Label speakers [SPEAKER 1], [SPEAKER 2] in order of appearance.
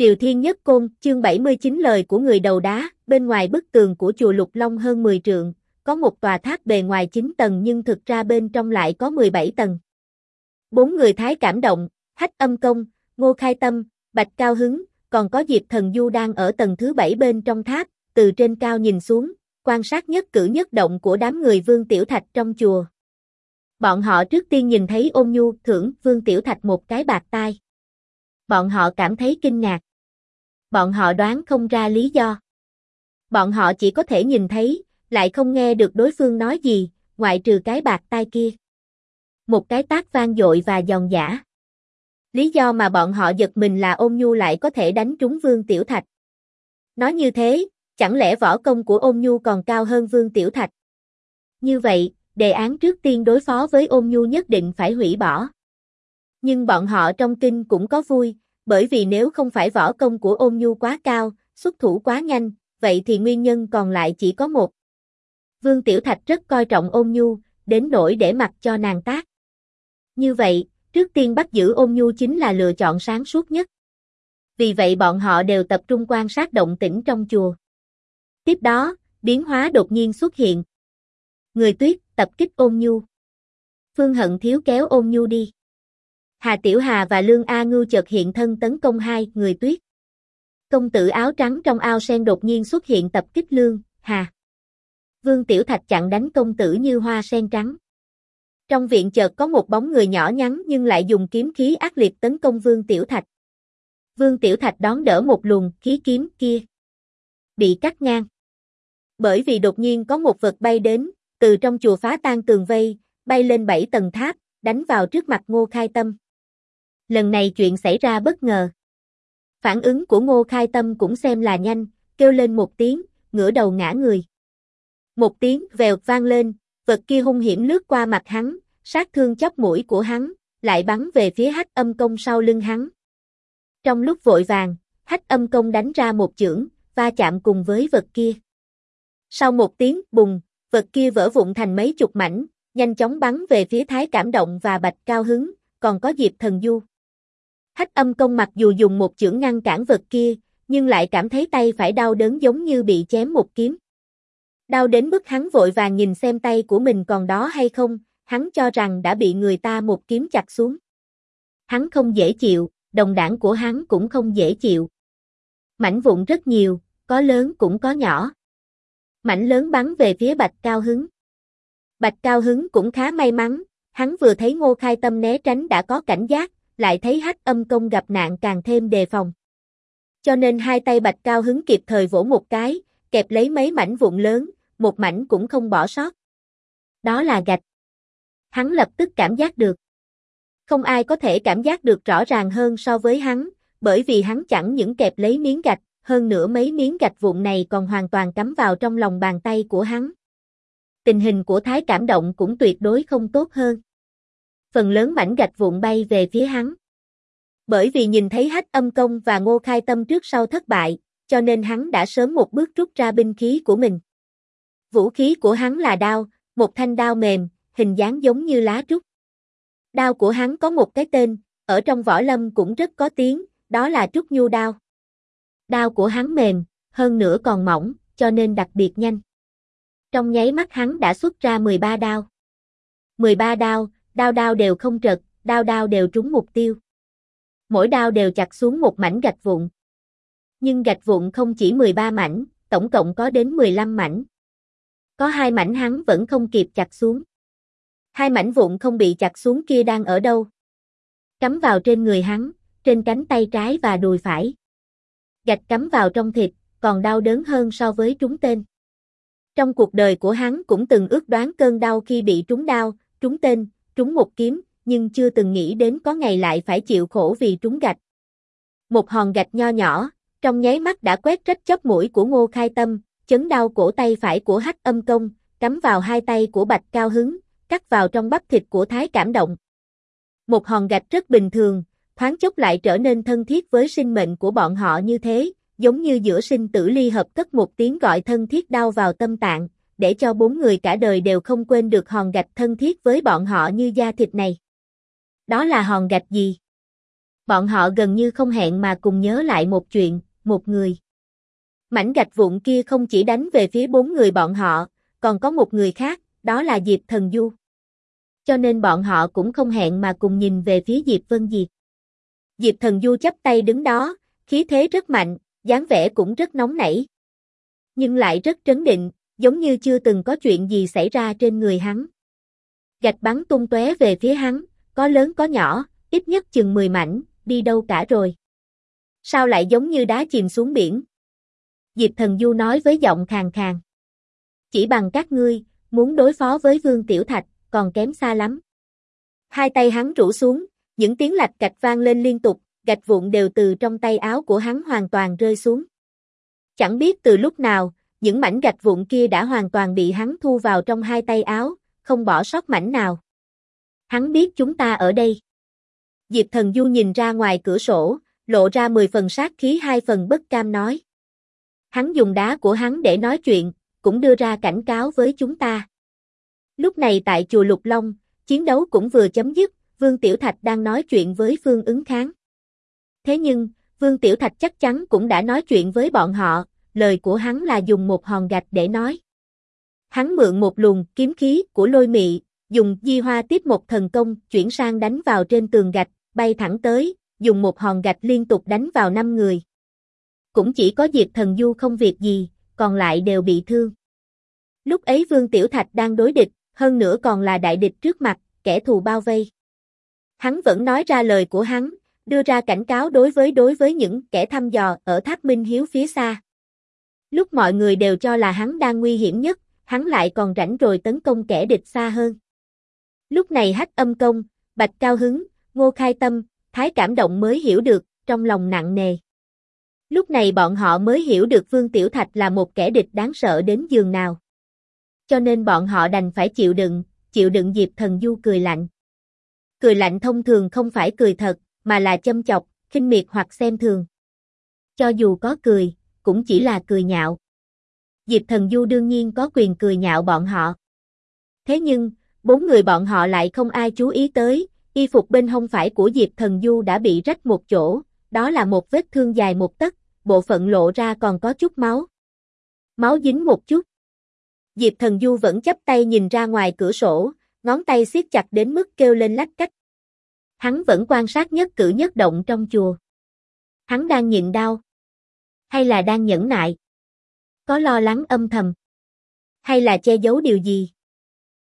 [SPEAKER 1] Triều Thiên Nhất Côn, chương 79 lời của người đầu đá, bên ngoài bức tường của chùa Lục Long hơn 10 trượng, có một tòa tháp bề ngoài 9 tầng nhưng thực ra bên trong lại có 17 tầng. 4 người Thái Cảm Động, Hách Âm Công, Ngô Khai Tâm, Bạch Cao Hứng, còn có Diệp Thần Du đang ở tầng thứ 7 bên trong tháp, từ trên cao nhìn xuống, quan sát nhất cử nhất động của đám người Vương Tiểu Thạch trong chùa. Bọn họ trước tiên nhìn thấy Ôn Nhu thưởng Vương Tiểu Thạch một cái bạt tai. Bọn họ cảm thấy kinh ngạc. Bọn họ đoán không ra lý do. Bọn họ chỉ có thể nhìn thấy, lại không nghe được đối phương nói gì, ngoại trừ cái bạt tai kia. Một cái tát vang dội và giòn giã. Lý do mà bọn họ giật mình là Ôn Nhu lại có thể đánh trúng Vương Tiểu Thạch. Nói như thế, chẳng lẽ võ công của Ôn Nhu còn cao hơn Vương Tiểu Thạch? Như vậy, đề án trước tiên đối phó với Ôn Nhu nhất định phải hủy bỏ. Nhưng bọn họ trong kinh cũng có vui, bởi vì nếu không phải võ công của Ôn Nhu quá cao, xuất thủ quá nhanh, vậy thì nguyên nhân còn lại chỉ có một. Vương Tiểu Thạch rất coi trọng Ôn Nhu, đến nỗi để mặc cho nàng tát. Như vậy, trước tiên bắt giữ Ôn Nhu chính là lựa chọn sáng suốt nhất. Vì vậy bọn họ đều tập trung quan sát động tĩnh trong chùa. Tiếp đó, biến hóa đột nhiên xuất hiện. Người Tuyết tập kích Ôn Nhu. Phương Hận Thiếu kéo Ôn Nhu đi. Hà Tiểu Hà và Lương A Ngưu chợt hiện thân tấn công hai người Tuyết. Công tử áo trắng trong ao sen đột nhiên xuất hiện tập kích Lương, Hà. Vương Tiểu Thạch chặn đánh công tử như hoa sen trắng. Trong viện chợt có một bóng người nhỏ nhắn nhưng lại dùng kiếm khí ác liệt tấn công Vương Tiểu Thạch. Vương Tiểu Thạch đón đỡ một luồng khí kiếm kia. Bị cắt ngang. Bởi vì đột nhiên có một vật bay đến, từ trong chùa phá tan tường vây, bay lên 7 tầng tháp, đánh vào trước mặt Ngô Khai Tâm. Lần này chuyện xảy ra bất ngờ. Phản ứng của Ngô Khai Tâm cũng xem là nhanh, kêu lên một tiếng, ngửa đầu ngã người. Một tiếng vèo vang lên, vật kia hung hiểm lướt qua mặt hắn, sát thương chóp mũi của hắn, lại bắn về phía Hách Âm Công sau lưng hắn. Trong lúc vội vàng, Hách Âm Công đánh ra một chưởng, va chạm cùng với vật kia. Sau một tiếng bùng, vật kia vỡ vụn thành mấy chục mảnh, nhanh chóng bắn về phía Thái Cảm Động và Bạch Cao Hứng, còn có Diệp Thần Du. Hách Âm Công mặc dù dùng một chưởng ngăn cản vật kia, nhưng lại cảm thấy tay phải đau đớn giống như bị chém một kiếm. Đau đến mức hắn vội vàng nhìn xem tay của mình còn đó hay không, hắn cho rằng đã bị người ta một kiếm chặt xuống. Hắn không dễ chịu, đồng đảng của hắn cũng không dễ chịu. Mảnh vụn rất nhiều, có lớn cũng có nhỏ. Mảnh lớn bắn về phía Bạch Cao Hứng. Bạch Cao Hứng cũng khá may mắn, hắn vừa thấy Ngô Khai Tâm né tránh đã có cảnh giác, lại thấy Hách Âm Công gặp nạn càng thêm đề phòng. Cho nên hai tay Bạch Cao Hứng kịp thời vỗ một cái, kẹp lấy mấy mảnh vụn lớn, một mảnh cũng không bỏ sót. Đó là gạch. Hắn lập tức cảm giác được. Không ai có thể cảm giác được rõ ràng hơn so với hắn, bởi vì hắn chẳng những kẹp lấy miếng gạch, hơn nữa mấy miếng gạch vụn này còn hoàn toàn cắm vào trong lòng bàn tay của hắn. Tình hình của Thái Cảm Động cũng tuyệt đối không tốt hơn. Phần lớn mảnh gạch vụn bay về phía hắn. Bởi vì nhìn thấy Hách Âm Công và Ngô Khai Tâm trước sau thất bại, cho nên hắn đã sớm một bước rút ra binh khí của mình. Vũ khí của hắn là đao, một thanh đao mềm, hình dáng giống như lá trúc. Đao của hắn có một cái tên, ở trong võ lâm cũng rất có tiếng, đó là Trúc Nhu đao. Đao của hắn mềm, hơn nữa còn mỏng, cho nên đặc biệt nhanh. Trong nháy mắt hắn đã xuất ra 13 đao. 13 đao, đao đao đều không trật, đao đao đều trúng mục tiêu. Mỗi đao đều chặt xuống một mảnh gạch vụn. Nhưng gạch vụn không chỉ 13 mảnh, tổng cộng có đến 15 mảnh. Có 2 mảnh hắn vẫn không kịp chặt xuống. 2 mảnh vụn không bị chặt xuống kia đang ở đâu? Cắm vào trên người hắn, trên cánh tay trái và đùi phải. Gạch cắm vào trong thịt, còn đau đớn hơn so với trúng tên. Trong cuộc đời của hắn cũng từng ước đoán cơn đau khi bị trúng đao, trúng tên, trúng một kiếm, nhưng chưa từng nghĩ đến có ngày lại phải chịu khổ vì trúng gạch. Một hòn gạch nho nhỏ, trong nháy mắt đã quét rách chóp mũi của Ngô Khai Tâm, chấn đau cổ tay phải của Hách Âm Công, cắm vào hai tay của Bạch Cao Hứng, cắt vào trong bắp thịt của Thái Cảm Động. Một hòn gạch rất bình thường, thoáng chốc lại trở nên thân thiết với sinh mệnh của bọn họ như thế, giống như giữa sinh tử ly hợp cất một tiếng gọi thân thiết đau vào tâm tạng, để cho 4 người cả đời đều không quên được hòn gạch thân thiết với bọn họ như da thịt này. Đó là hòn gạch gì? Bọn họ gần như không hẹn mà cùng nhớ lại một chuyện, một người. Mảnh gạch vụn kia không chỉ đánh về phía 4 người bọn họ, còn có một người khác, đó là Diệp Thần Du. Cho nên bọn họ cũng không hẹn mà cùng nhìn về phía Diệp Vân Diệp. Diệp Thần Du chắp tay đứng đó, khí thế rất mạnh, dáng vẻ cũng rất nóng nảy. Nhưng lại rất trấn định, giống như chưa từng có chuyện gì xảy ra trên người hắn. Gạch bắn tung tóe về phía hắn, có lớn có nhỏ, ít nhất chừng 10 mảnh, đi đâu cả rồi. Sao lại giống như đá chìm xuống biển? Diệp Thần Du nói với giọng khàn khàn. Chỉ bằng các ngươi, muốn đối phó với Vương Tiểu Thạch, còn kém xa lắm. Hai tay hắn rũ xuống, những tiếng lạch cạch vang lên liên tục, gạch vụn đều từ trong tay áo của hắn hoàn toàn rơi xuống. Chẳng biết từ lúc nào, những mảnh gạch vụn kia đã hoàn toàn bị hắn thu vào trong hai tay áo, không bỏ sót mảnh nào. Hắn biết chúng ta ở đây. Diệp Thần Du nhìn ra ngoài cửa sổ, lộ ra 10 phần sát khí 2 phần bất cam nói. Hắn dùng đá của hắn để nói chuyện, cũng đưa ra cảnh cáo với chúng ta. Lúc này tại chùa Lục Long, chiến đấu cũng vừa chấm dứt, Vương Tiểu Thạch đang nói chuyện với Phương Ứng Kháng. Thế nhưng, Vương Tiểu Thạch chắc chắn cũng đã nói chuyện với bọn họ, lời của hắn là dùng một hòn gạch để nói. Hắn mượn một luồng kiếm khí của Lôi Mị, dùng Di Hoa Tiếp Một thần công chuyển sang đánh vào trên tường gạch, bay thẳng tới, dùng một hòn gạch liên tục đánh vào 5 người. Cũng chỉ có Diệp Thần Du không việc gì, còn lại đều bị thương. Lúc ấy Vương Tiểu Thạch đang đối địch, hơn nữa còn là đại địch trước mặt, kẻ thù bao vây. Hắn vẫn nói ra lời của hắn, đưa ra cảnh cáo đối với những kẻ thăm dò ở tháp Minh Hiếu phía xa. Lúc mọi người đều cho là hắn đang nguy hiểm nhất, hắn lại còn rảnh rồi tấn công kẻ địch xa hơn. Lúc này Hách Âm Công, Bạch Cao Hứng, Ngô Khai Tâm, Thái Cảm Động mới hiểu được, trong lòng nặng nề. Lúc này bọn họ mới hiểu được Vương Tiểu Thạch là một kẻ địch đáng sợ đến giường nào. Cho nên bọn họ đành phải chịu đựng Diệp Thần Du cười lạnh. Cười lạnh thông thường không phải cười thật, mà là châm chọc, khinh miệt hoặc xem thường. Cho dù có cười, cũng chỉ là cười nhạo. Diệp Thần Du đương nhiên có quyền cười nhạo bọn họ. Thế nhưng, 4 người bọn họ lại không ai chú ý tới, y phục bên hông phải của Diệp Thần Du đã bị rách một chỗ, đó là một vết thương dài 1 tấc, bộ phận lộ ra còn có chút máu. Máu dính một chút. Diệp Thần Du vẫn chắp tay nhìn ra ngoài cửa sổ, ngón tay siết chặt đến mức kêu lên lách cách. Hắn vẫn quan sát nhất cử nhất động trong chùa. Hắn đang nhịn đau, hay là đang nhẫn nại? Có lo lắng âm thầm, hay là che giấu điều gì?